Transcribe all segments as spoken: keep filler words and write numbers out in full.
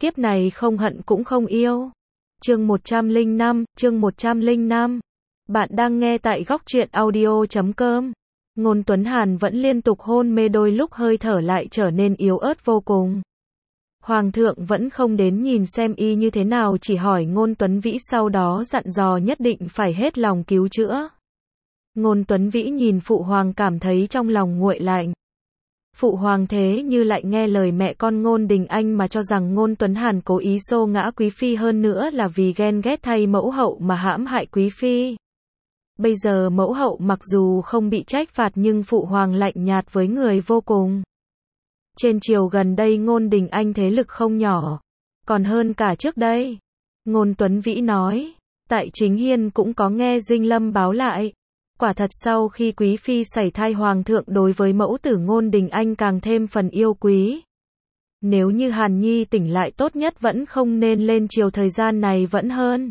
Kiếp này không hận cũng không yêu. Chương một trăm lẻ năm, chương một trăm lẻ năm. Bạn đang nghe tại góc truyện audio chấm com. Ngôn Tuấn Hàn vẫn liên tục hôn mê, đôi lúc hơi thở lại trở nên yếu ớt vô cùng. Hoàng thượng vẫn không đến nhìn xem y như thế nào, chỉ hỏi Ngôn Tuấn Vĩ, sau đó dặn dò nhất định phải hết lòng cứu chữa. Ngôn Tuấn Vĩ nhìn phụ hoàng cảm thấy trong lòng nguội lạnh. Phụ hoàng thế như lại nghe lời mẹ con Ngôn Đình Anh mà cho rằng Ngôn Tuấn Hàn cố ý xô ngã quý phi, hơn nữa là vì ghen ghét thay mẫu hậu mà hãm hại quý phi. Bây giờ mẫu hậu mặc dù không bị trách phạt nhưng phụ hoàng lạnh nhạt với người vô cùng. Trên triều gần đây Ngôn Đình Anh thế lực không nhỏ, còn hơn cả trước đây. Ngôn Tuấn Vĩ nói, tại Chính Hiên cũng có nghe Dinh Lâm báo lại. Quả thật sau khi quý phi sảy thai, hoàng thượng đối với mẫu tử Ngôn Đình Anh càng thêm phần yêu quý. Nếu như Hàn Nhi tỉnh lại, tốt nhất vẫn không nên lên triều, thời gian này vẫn hơn.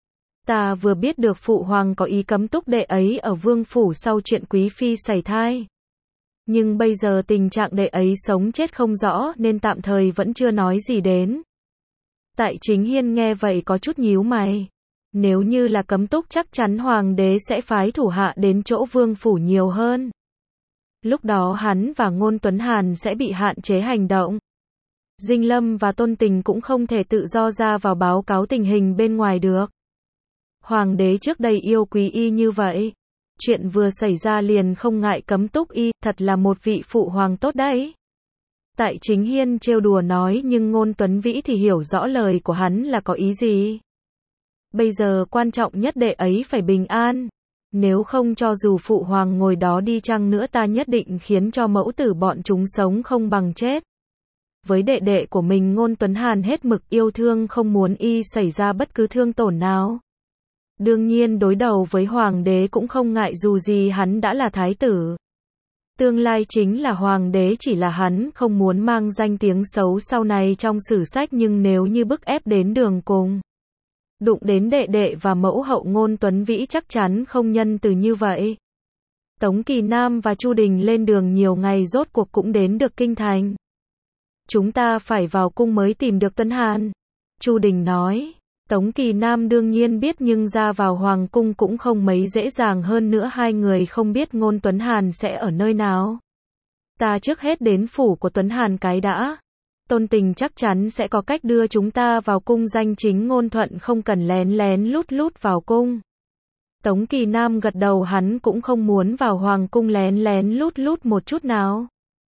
Ta vừa biết được phụ hoàng có ý cấm túc đệ ấy ở vương phủ sau chuyện quý phi sảy thai. Nhưng bây giờ tình trạng đệ ấy sống chết không rõ nên tạm thời vẫn chưa nói gì đến. Tại Chính Hiên nghe vậy có chút nhíu mày. Nếu như là cấm túc chắc chắn hoàng đế sẽ phái thủ hạ đến chỗ vương phủ nhiều hơn. Lúc đó hắn và Ngôn Tuấn Hàn sẽ bị hạn chế hành động. Dinh Lâm và Tôn Tình cũng không thể tự do ra vào báo cáo tình hình bên ngoài được. Hoàng đế trước đây yêu quý y như vậy. Chuyện vừa xảy ra liền không ngại cấm túc y, thật là một vị phụ hoàng tốt đấy. Tại Chính Hiên trêu đùa nói, nhưng Ngôn Tuấn Vĩ thì hiểu rõ lời của hắn là có ý gì. Bây giờ quan trọng nhất đệ ấy phải bình an. Nếu không cho dù phụ hoàng ngồi đó đi chăng nữa, ta nhất định khiến cho mẫu tử bọn chúng sống không bằng chết. Với đệ đệ của mình Ngôn Tuấn Hàn hết mực yêu thương, không muốn y xảy ra bất cứ thương tổn nào. Đương nhiên đối đầu với hoàng đế cũng không ngại, dù gì hắn đã là thái tử. Tương lai chính là hoàng đế, chỉ là hắn không muốn mang danh tiếng xấu sau này trong sử sách, nhưng nếu như bức ép đến đường cùng, đụng đến đệ đệ và mẫu hậu Ngôn Tuấn Vĩ chắc chắn không nhân từ như vậy. Tống Kỳ Nam và Chu Đình lên đường nhiều ngày rốt cuộc cũng đến được kinh thành. Chúng ta phải vào cung mới tìm được Tuấn Hàn. Chu Đình nói. Tống Kỳ Nam đương nhiên biết, nhưng ra vào hoàng cung cũng không mấy dễ dàng, hơn nữa hai người không biết Ngôn Tuấn Hàn sẽ ở nơi nào. Ta trước hết đến phủ của Tuấn Hàn cái đã. Tôn Tình chắc chắn sẽ có cách đưa chúng ta vào cung, danh chính ngôn thuận, không cần lén lén lút lút vào cung. Tống Kỳ Nam gật đầu, hắn cũng không muốn vào hoàng cung lén lén lút lút một chút nào.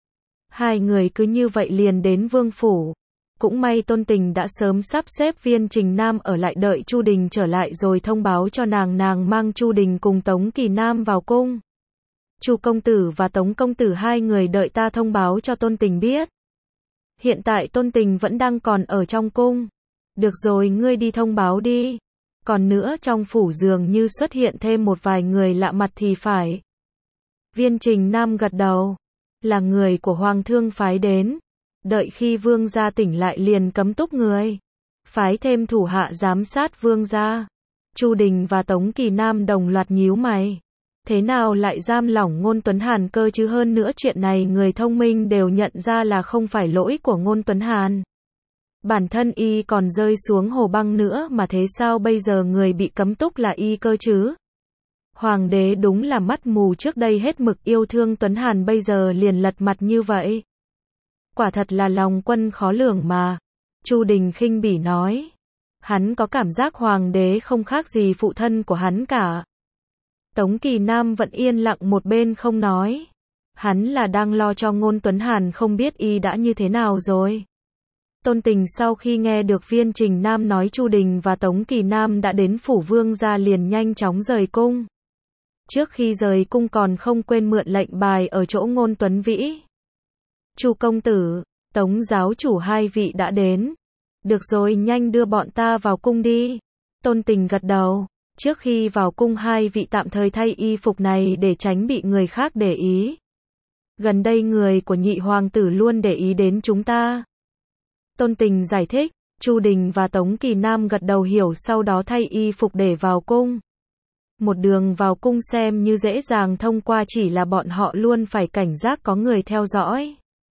Hai người cứ như vậy liền đến vương phủ. Cũng may Tôn Tình đã sớm sắp xếp Viên Trình Nam ở lại đợi Chu Đình trở lại rồi thông báo cho nàng, nàng mang Chu Đình cùng Tống Kỳ Nam vào cung. Chu công tử và Tống công tử hai người đợi ta thông báo cho Tôn Tình biết. Hiện tại Tôn Tình vẫn đang còn ở trong cung. Được rồi, ngươi đi thông báo đi. Còn nữa, trong phủ dường như xuất hiện thêm một vài người lạ mặt thì phải. Viên Trình Nam gật đầu. Là người của Hoàng thương phái đến. Đợi khi vương gia tỉnh lại liền cấm túc người. Phái thêm thủ hạ giám sát vương gia. Chu Đình và Tống Kỳ Nam đồng loạt nhíu mày. Thế nào lại giam lỏng Ngôn Tuấn Hàn cơ chứ, hơn nữa chuyện này người thông minh đều nhận ra là không phải lỗi của Ngôn Tuấn Hàn. Bản thân y còn rơi xuống hồ băng nữa mà, thế sao bây giờ người bị cấm túc là y cơ chứ? Hoàng đế đúng là mắt mù, trước đây hết mực yêu thương Tuấn Hàn bây giờ liền lật mặt như vậy. Quả thật là lòng quân khó lường mà. Chu Đình khinh bỉ nói. Hắn có cảm giác hoàng đế không khác gì phụ thân của hắn cả. Tống Kỳ Nam vẫn yên lặng một bên không nói. Hắn là đang lo cho Ngôn Tuấn Hàn, không biết y đã như thế nào rồi. Tôn Tình sau khi nghe được Viên Trình Nam nói Chu Đình và Tống Kỳ Nam đã đến phủ vương gia liền nhanh chóng rời cung. Trước khi rời cung còn không quên mượn lệnh bài ở chỗ Ngôn Tuấn Vĩ. Chu công tử, Tống giáo chủ hai vị đã đến. Được rồi, nhanh đưa bọn ta vào cung đi. Tôn Tình gật đầu. Trước khi vào cung hai vị tạm thời thay y phục này để tránh bị người khác để ý. Gần đây người của nhị hoàng tử luôn để ý đến chúng ta. Tôn Tình giải thích. Chu Đình và Tống Kỳ Nam gật đầu hiểu, sau đó thay y phục để vào cung. Một đường vào cung xem như dễ dàng thông qua, chỉ là bọn họ luôn phải cảnh giác có người theo dõi.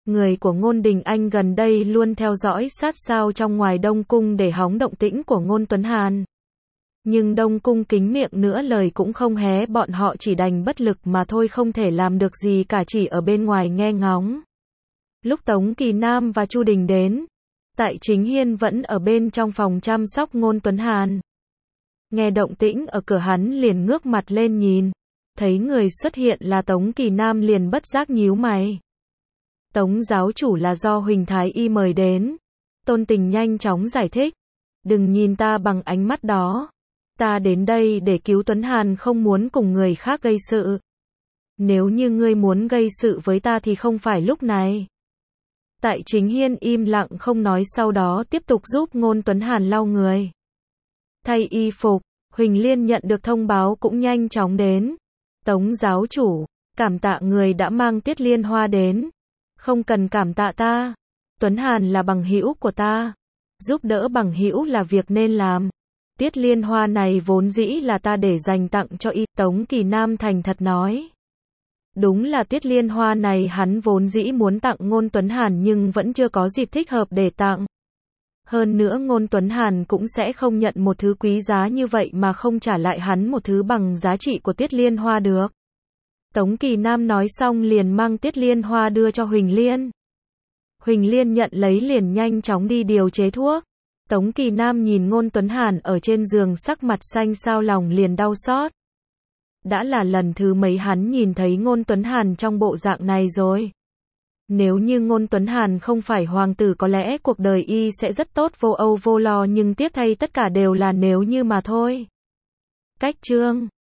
Người của Ngôn Đình Anh gần đây luôn theo dõi sát sao trong ngoài Đông Cung để hóng động tĩnh của Ngôn Tuấn Hàn. Nhưng Đông Cung kín miệng nữa lời cũng không hé, bọn họ chỉ đành bất lực mà thôi, không thể làm được gì cả, chỉ ở bên ngoài nghe ngóng. Lúc Tống Kỳ Nam và Chu Đình đến, Tại Chính Hiên vẫn ở bên trong phòng chăm sóc Ngôn Tuấn Hàn. Nghe động tĩnh ở cửa hắn liền ngước mặt lên nhìn, thấy người xuất hiện là Tống Kỳ Nam liền bất giác nhíu mày. Tống giáo chủ là do Huỳnh Thái Y mời đến. Tôn Tình nhanh chóng giải thích. Đừng nhìn ta bằng ánh mắt đó. Ta đến đây để cứu Tuấn Hàn, không muốn cùng người khác gây sự. Nếu như ngươi muốn gây sự với ta thì không phải lúc này. Tại Chính Hiên im lặng không nói, sau đó tiếp tục giúp Ngôn Tuấn Hàn lau người. Thay y phục, Huỳnh Liên nhận được thông báo cũng nhanh chóng đến. Tống giáo chủ, cảm tạ người đã mang Tiết Liên Hoa đến. Không cần cảm tạ ta. Tuấn Hàn là bằng hữu của ta. Giúp đỡ bằng hữu là việc nên làm. Tiết Liên Hoa này vốn dĩ là ta để dành tặng cho y. Tống Kỳ Nam thành thật nói. Đúng là Tiết Liên Hoa này hắn vốn dĩ muốn tặng Ngôn Tuấn Hàn nhưng vẫn chưa có dịp thích hợp để tặng. Hơn nữa Ngôn Tuấn Hàn cũng sẽ không nhận một thứ quý giá như vậy mà không trả lại hắn một thứ bằng giá trị của Tiết Liên Hoa được. Tống Kỳ Nam nói xong liền mang Tiết Liên Hoa đưa cho Huỳnh Liên. Huỳnh Liên nhận lấy liền nhanh chóng đi điều chế thuốc. Tống Kỳ Nam nhìn Ngôn Tuấn Hàn ở trên giường sắc mặt xanh xao, lòng liền đau xót. Đã là lần thứ mấy hắn nhìn thấy Ngôn Tuấn Hàn trong bộ dạng này rồi. Nếu như Ngôn Tuấn Hàn không phải hoàng tử có lẽ cuộc đời y sẽ rất tốt, vô âu vô lo, nhưng tiếc thay tất cả đều là nếu như mà thôi. Cách chương